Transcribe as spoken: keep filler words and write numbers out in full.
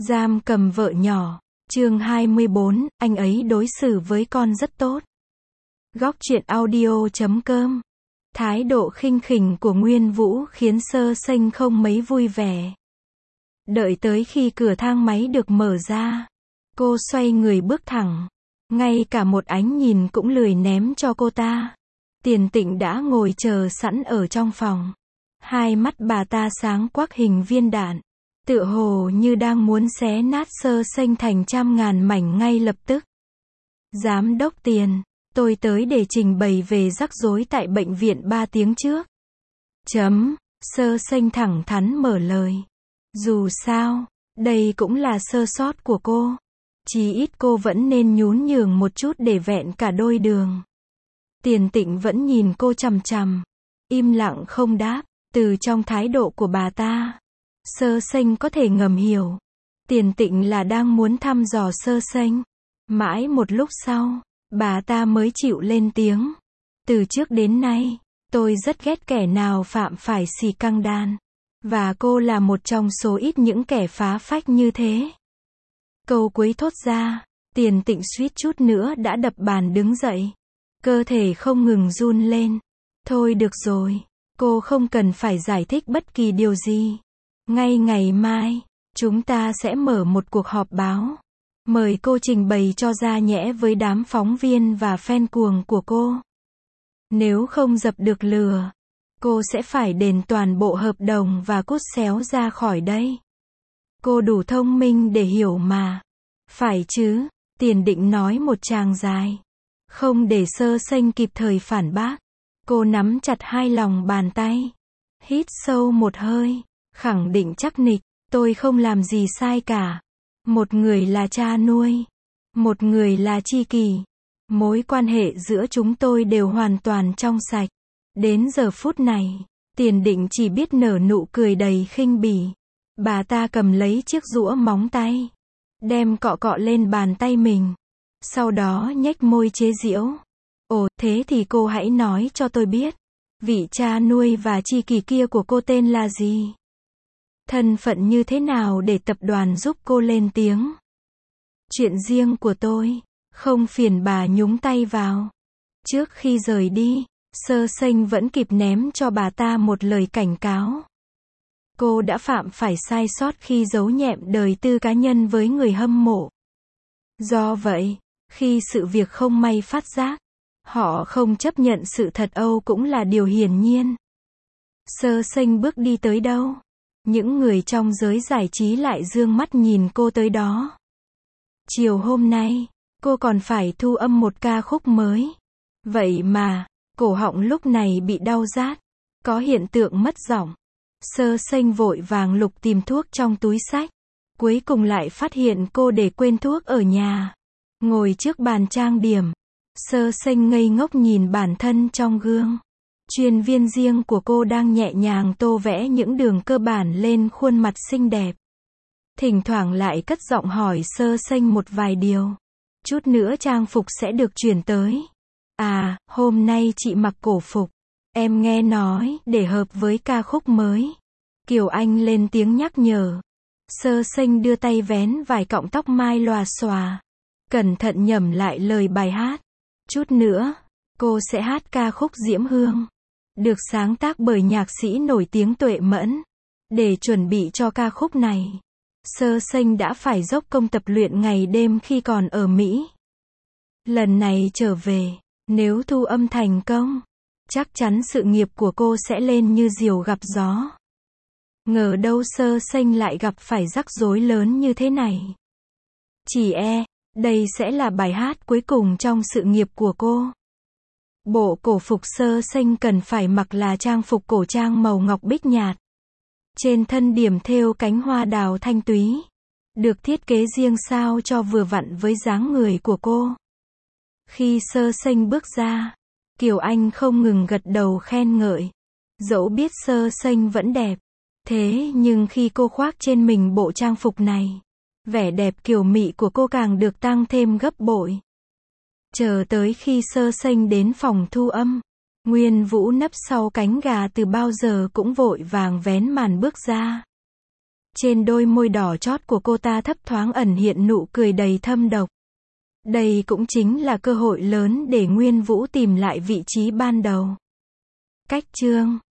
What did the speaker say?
Giam cầm vợ nhỏ. Chương hai mươi bốn, anh ấy đối xử với con rất tốt. Góc truyện audio chấm com. Thái độ khinh khỉnh của Nguyên Vũ khiến Sơ Sênh không mấy vui vẻ. Đợi tới khi cửa thang máy được mở ra, cô xoay người bước thẳng. Ngay cả một ánh nhìn cũng lười ném cho cô ta. Tiền Tịnh đã ngồi chờ sẵn ở trong phòng. Hai mắt bà ta sáng quắc hình viên đạn, tựa hồ như đang muốn xé nát Sơ Sênh thành trăm ngàn mảnh ngay lập tức. Giám đốc Tiền, tôi tới để trình bày về rắc rối tại bệnh viện ba tiếng trước. Chấm, Sơ Sênh thẳng thắn mở lời. Dù sao, đây cũng là sơ sót của cô. Chí ít cô vẫn nên nhún nhường một chút để vẹn cả đôi đường. Tiền Tịnh vẫn nhìn cô chằm chằm, im lặng không đáp. Từ trong thái độ của bà ta, Sơ Sênh có thể ngầm hiểu. Tiền Tịnh là đang muốn thăm dò Sơ Sênh. Mãi một lúc sau, bà ta mới chịu lên tiếng. Từ trước đến nay, tôi rất ghét kẻ nào phạm phải xì căng đan. Và cô là một trong số ít những kẻ phá phách như thế. Câu cuối thốt ra, Tiền Tịnh suýt chút nữa đã đập bàn đứng dậy. Cơ thể không ngừng run lên. Thôi được rồi, cô không cần phải giải thích bất kỳ điều gì. Ngay ngày mai, chúng ta sẽ mở một cuộc họp báo. Mời cô trình bày cho ra nhẽ với đám phóng viên và fan cuồng của cô. Nếu không dập được lửa, cô sẽ phải đền toàn bộ hợp đồng và cút xéo ra khỏi đây. Cô đủ thông minh để hiểu mà. Phải chứ, Tiền Định nói một tràng dài. Không để Sơ Sênh kịp thời phản bác. Cô nắm chặt hai lòng bàn tay. Hít sâu một hơi. Khẳng định chắc nịch, tôi không làm gì sai cả. Một người là cha nuôi. Một người là tri kỷ. Mối quan hệ giữa chúng tôi đều hoàn toàn trong sạch. Đến giờ phút này, Tiền Định chỉ biết nở nụ cười đầy khinh bỉ. Bà ta cầm lấy chiếc giũa móng tay, đem cọ cọ lên bàn tay mình. Sau đó nhếch môi chế giễu. Ồ, thế thì cô hãy nói cho tôi biết. Vị cha nuôi và tri kỷ kia của cô tên là gì? Thân phận như thế nào để tập đoàn giúp cô lên tiếng? Chuyện riêng của tôi, không phiền bà nhúng tay vào. Trước khi rời đi, Sơ Sênh vẫn kịp ném cho bà ta một lời cảnh cáo. Cô đã phạm phải sai sót khi giấu nhẹm đời tư cá nhân với người hâm mộ. Do vậy, khi sự việc không may phát giác, họ không chấp nhận sự thật Âu cũng là điều hiển nhiên. Sơ Sênh bước đi tới đâu, những người trong giới giải trí lại dương mắt nhìn cô tới đó. Chiều hôm nay, cô còn phải thu âm một ca khúc mới. Vậy mà, cổ họng lúc này bị đau rát, có hiện tượng mất giọng. Sơ Sênh vội vàng lục tìm thuốc trong túi xách. Cuối cùng lại phát hiện cô để quên thuốc ở nhà. Ngồi trước bàn trang điểm, Sơ Sênh ngây ngốc nhìn bản thân trong gương. Chuyên viên riêng của cô đang nhẹ nhàng tô vẽ những đường cơ bản lên khuôn mặt xinh đẹp. Thỉnh thoảng lại cất giọng hỏi Sơ Sênh một vài điều. Chút nữa trang phục sẽ được chuyển tới. À, hôm nay chị mặc cổ phục. Em nghe nói, để hợp với ca khúc mới. Kiều Anh lên tiếng nhắc nhở. Sơ Sênh đưa tay vén vài cọng tóc mai lòa xòa. Cẩn thận nhẩm lại lời bài hát. Chút nữa, cô sẽ hát ca khúc Diễm Hương. Được sáng tác bởi nhạc sĩ nổi tiếng Tuệ Mẫn. Để chuẩn bị cho ca khúc này, Sơ Sênh đã phải dốc công tập luyện ngày đêm khi còn ở Mỹ. Lần này trở về, nếu thu âm thành công, chắc chắn sự nghiệp của cô sẽ lên như diều gặp gió. Ngờ đâu Sơ Sênh lại gặp phải rắc rối lớn như thế này. Chỉ e, đây sẽ là bài hát cuối cùng trong sự nghiệp của cô. Bộ cổ phục Sơ Sênh cần phải mặc là trang phục cổ trang màu ngọc bích nhạt. Trên thân điểm thêu cánh hoa đào thanh túy. Được thiết kế riêng sao cho vừa vặn với dáng người của cô. Khi Sơ Sênh bước ra, Kiều Anh không ngừng gật đầu khen ngợi. Dẫu biết Sơ Sênh vẫn đẹp. Thế nhưng khi cô khoác trên mình bộ trang phục này, vẻ đẹp kiều mị của cô càng được tăng thêm gấp bội. Chờ tới khi Sơ Sênh đến phòng thu âm, Nguyên Vũ nấp sau cánh gà từ bao giờ cũng vội vàng vén màn bước ra. Trên đôi môi đỏ chót của cô ta thấp thoáng ẩn hiện nụ cười đầy thâm độc. Đây cũng chính là cơ hội lớn để Nguyên Vũ tìm lại vị trí ban đầu. Cách chương